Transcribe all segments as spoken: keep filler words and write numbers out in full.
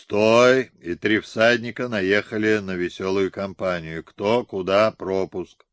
Стой! И три всадника наехали на веселую компанию. Кто, куда, пропуск.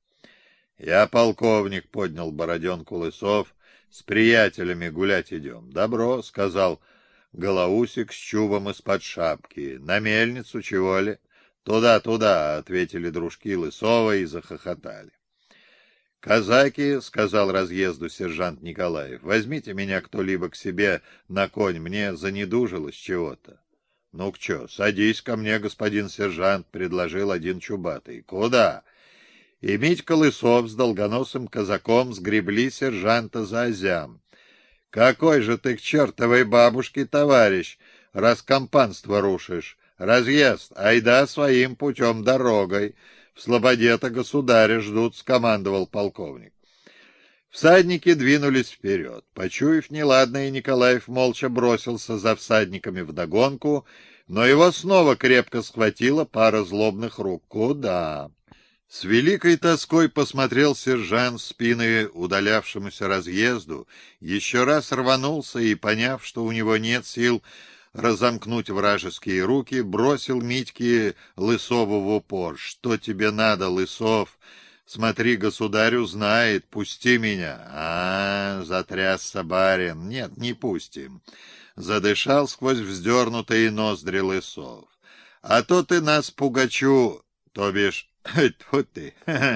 Я полковник, поднял бороденку Лысов. С приятелями гулять идем. Добро, сказал Голоусик с чубом из-под шапки. На мельницу, чего ли? Туда, туда, ответили дружки Лысова и захохотали. «Казаки», — сказал разъезду сержант Николаев, — «возьмите меня кто-либо к себе на конь, мне занедужилось чего-то». «Ну-ка чё, садись ко мне, господин сержант», — предложил один чубатый. «Куда?» И Митька Лысов с долгоносым казаком сгребли сержанта за озям. «Какой же ты к чертовой бабушке, товарищ, раз компанство рушишь? Разъезд, айда своим путем дорогой. В слободе-то государя ждут», — скомандовал полковник. Всадники двинулись вперед. Почуяв неладное, Николаев молча бросился за всадниками вдогонку, но его снова крепко схватила пара злобных рук. «Куда?» С великой тоской посмотрел сержант в спины удалявшемуся разъезду, еще раз рванулся и, поняв, что у него нет сил разомкнуть вражеские руки, бросил Митьке Лысову в упор. «Что тебе надо, Лысов? Смотри, государь узнает, пусти меня». А, -а, -а затрясся барин. «Нет, не пустим». Задышал сквозь вздернутые ноздри Лысов. «А то ты нас пугачу, то бишь, тьфу ты,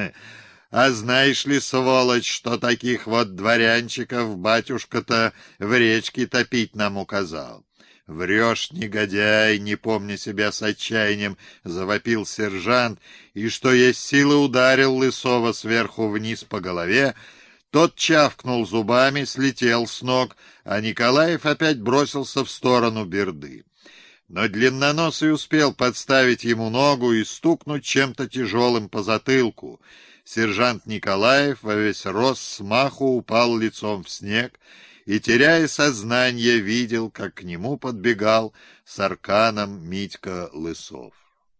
а знаешь ли, сволочь, что таких вот дворянчиков батюшка-то в речке топить нам указал?» «Врешь, негодяй!» — не помня себя с отчаянием, завопил сержант, и, что есть силы, ударил Лысова сверху вниз по голове. Тот чавкнул зубами, слетел с ног, а Николаев опять бросился в сторону берды. Но длинноносый успел подставить ему ногу и стукнуть чем-то тяжелым по затылку. Сержант Николаев во весь рост с маху упал лицом в снег и, теряя сознание, видел, как к нему подбегал с арканом Митька Лысов.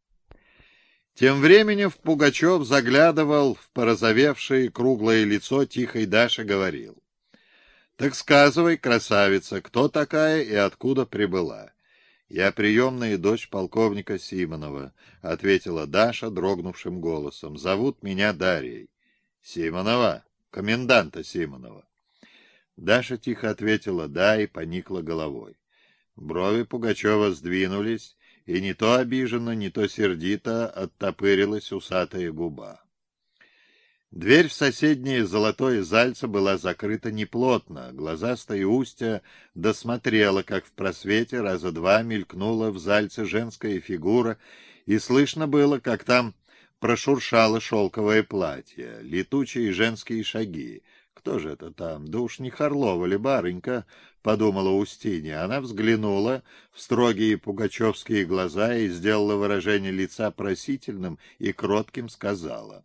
Тем временем Пугачев заглядывал в порозовевшее круглое лицо тихой Даши, говорил: «Так сказывай, красавица, кто такая и откуда прибыла?» «Я приемная дочь полковника Симонова», — ответила Даша дрогнувшим голосом. «Зовут меня Дарьей». «Симонова? Коменданта Симонова». Даша тихо ответила «да» и поникла головой. Брови Пугачева сдвинулись, и не то обиженно, не то сердито оттопырилась усатая губа. Дверь в соседнее золотое зальце была закрыта неплотно. Глазастая Устья досмотрела, как в просвете раза два мелькнула в зальце женская фигура, и слышно было, как там прошуршало шелковое платье, летучие женские шаги. «Кто же это там? Да уж не Харлова ли, барынька?» — подумала Устинья. Она взглянула в строгие пугачевские глаза и сделала выражение лица просительным и кротким, сказала: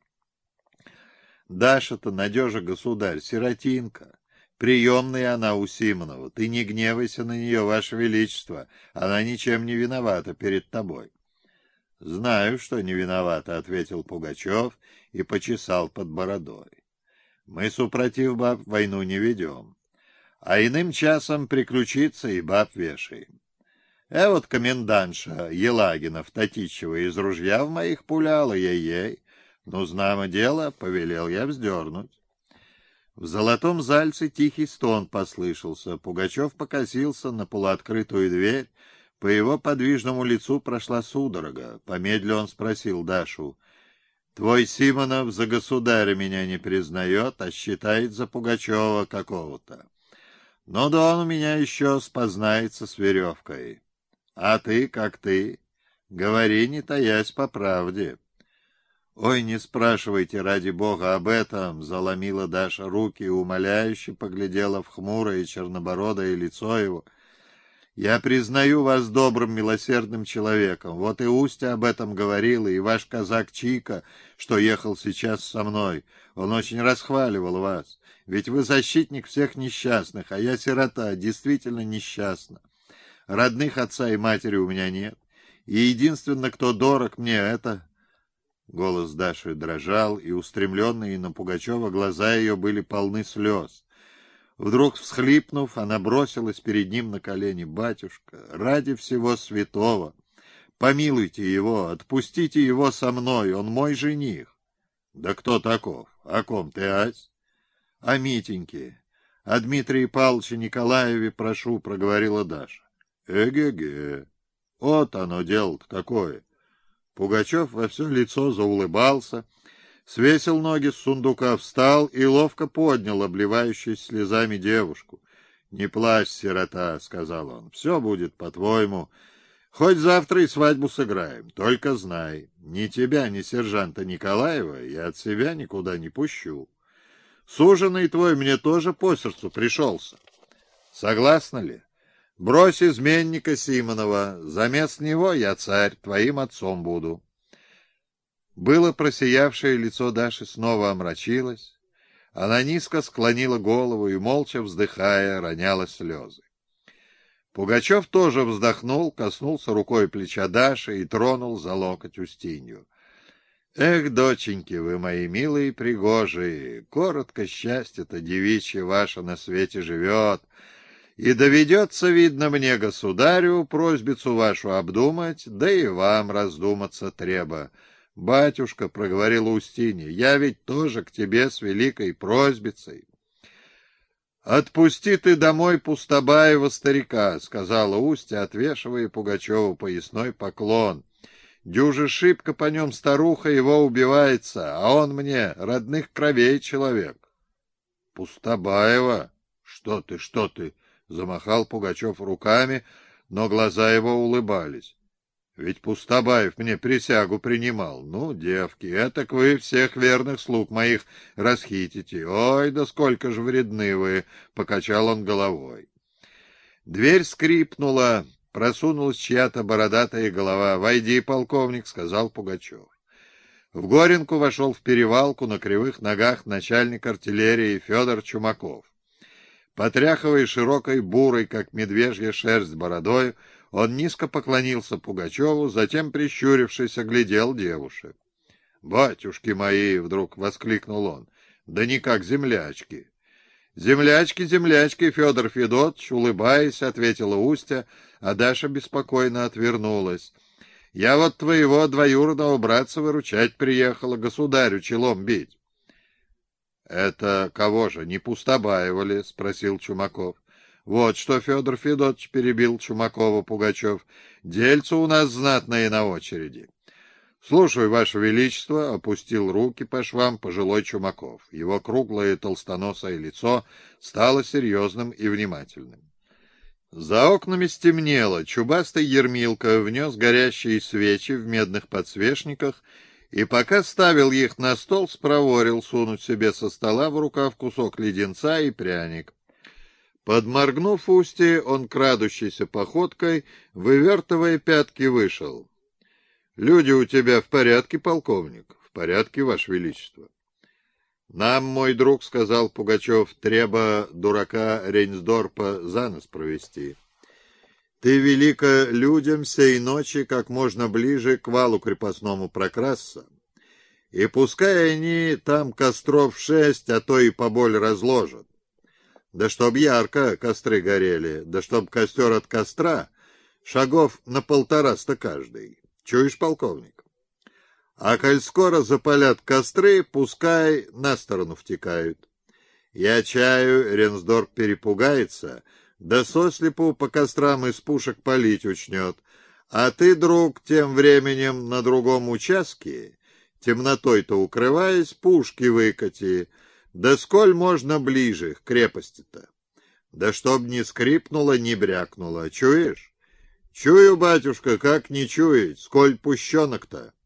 «Даша-то, надежа, государь, сиротинка. Приемная она у Симонова. Ты не гневайся на нее, ваше величество. Она ничем не виновата перед тобой». «Знаю, что не виновата», — ответил Пугачев и почесал под бородой. «Мы, супротив баб, войну не ведем, а иным часом приключится и баб вешаем. Э, вот комендантша Елагина в Татичево из ружья в моих пуляла, ей-ей. Ну, знамо дело, повелел я вздернуть». В золотом зальце тихий стон послышался. Пугачев покосился на полуоткрытую дверь. По его подвижному лицу прошла судорога. Помедля он спросил Дашу: «Твой Симонов за государя меня не признает, а считает за Пугачева какого-то. Ну да он у меня еще спознается с веревкой. А ты, как ты? Говори, не таясь, по правде». «Ой, не спрашивайте, ради бога, об этом!» — заломила Даша руки и умоляюще поглядела в хмурое чернобородое лицо его. «Я признаю вас добрым, милосердным человеком. Вот и Устья об этом говорила, и ваш казак Чика, что ехал сейчас со мной. Он очень расхваливал вас. Ведь вы защитник всех несчастных, а я сирота, действительно несчастна. Родных отца и матери у меня нет. И единственно, кто дорог мне, это...» Голос Даши дрожал, и устремленные на Пугачева глаза ее были полны слез. Вдруг всхлипнув, она бросилась перед ним на колени. «Батюшка, ради всего святого, помилуйте его, отпустите его со мной, он мой жених». «Да кто таков? О ком ты, ась?» «О Митеньке, о Дмитрии Павловиче Николаеве прошу», — проговорила Даша. «Эге-ге, вот оно дело-то какое». Пугачев во все лицо заулыбался, свесил ноги с сундука, встал и ловко поднял обливающуюся слезами девушку. «Не плачь, сирота», — сказал он, — «все будет по-твоему. Хоть завтра и свадьбу сыграем, только знай, ни тебя, ни сержанта Николаева я от себя никуда не пущу. Суженый твой мне тоже по сердцу пришелся. Согласна ли? Брось изменника Симонова, замест него я царь, твоим отцом буду». Было просиявшее лицо Даши снова омрачилось. Она низко склонила голову и, молча вздыхая, роняла слезы. Пугачев тоже вздохнул, коснулся рукой плеча Даши и тронул за локоть Устинью. «Эх, доченьки вы мои милые пригожие, коротко счастье-то девичье ваше на свете живет, и доведется, видно мне, государю, просьбицу вашу обдумать, да и вам раздуматься треба». «Батюшка, — проговорила Устинья, — я ведь тоже к тебе с великой просьбицей». «Отпусти ты домой Пустобаева старика», — сказала Устья, отвешивая Пугачеву поясной поклон. «Дюже шибко по нем старуха его убивается, а он мне родных кровей человек». «Пустобаева? Что ты, что ты?» — замахал Пугачев руками, но глаза его улыбались. «Ведь Пустобаев мне присягу принимал. Ну, девки, этак вы всех верных слуг моих расхитите. Ой, да сколько же вредны вы!» — покачал он головой. Дверь скрипнула, просунулась чья-то бородатая голова. «Войди, полковник», — сказал Пугачев. В Горенку вошел в перевалку на кривых ногах начальник артиллерии Федор Чумаков. Потряхивая широкой бурой, как медвежья шерсть, бородой, он низко поклонился Пугачеву, затем, прищурившись, оглядел девушек. «Батюшки мои!» — вдруг воскликнул он. «Да не как землячки!» «Землячки, землячки, Федор Федотович!» — улыбаясь, ответила Устья, а Даша беспокойно отвернулась. «Я вот твоего двоюродного братца выручать приехала, государю челом бить». «Это кого же, не Пустобаева ли?» — спросил Чумаков. «Вот что, Федор Федотович, — перебил Чумакова Пугачев, — дельце у нас знатное на очереди». «Слушай, Ваше Величество», — опустил руки по швам пожилой Чумаков. Его круглое толстоносое лицо стало серьезным и внимательным. За окнами стемнело, чубастый Ермилка внес горящие свечи в медных подсвечниках и, пока ставил их на стол, спроворил сунуть себе со стола в рукав кусок леденца и пряник. Подморгнув Устье, он, крадущейся походкой, вывертывая пятки, вышел. «Люди у тебя в порядке, полковник?» «В порядке, Ваше Величество». «Нам, мой друг, — сказал Пугачев, — треба дурака Рейнсдорпа за нос провести. Ты велико людям сей ночи как можно ближе к валу крепостному прокрасться, и пускай они там костров шесть, а то и поболь разложат. Да чтоб ярко костры горели, да чтоб костер от костра шагов на полтораста каждый. Чуешь, полковник? А коль скоро запалят костры, пускай на сторону втекают. Я чаю, Ренсдорф перепугается, да сослепу по кострам из пушек палить учнет. А ты, друг, тем временем на другом участке, темнотой-то укрываясь, пушки выкати. Да сколь можно ближе к крепости-то? Да чтоб не скрипнуло, не брякнуло. Чуешь? Чую, батюшка, как не чуять, сколь пущенок-то.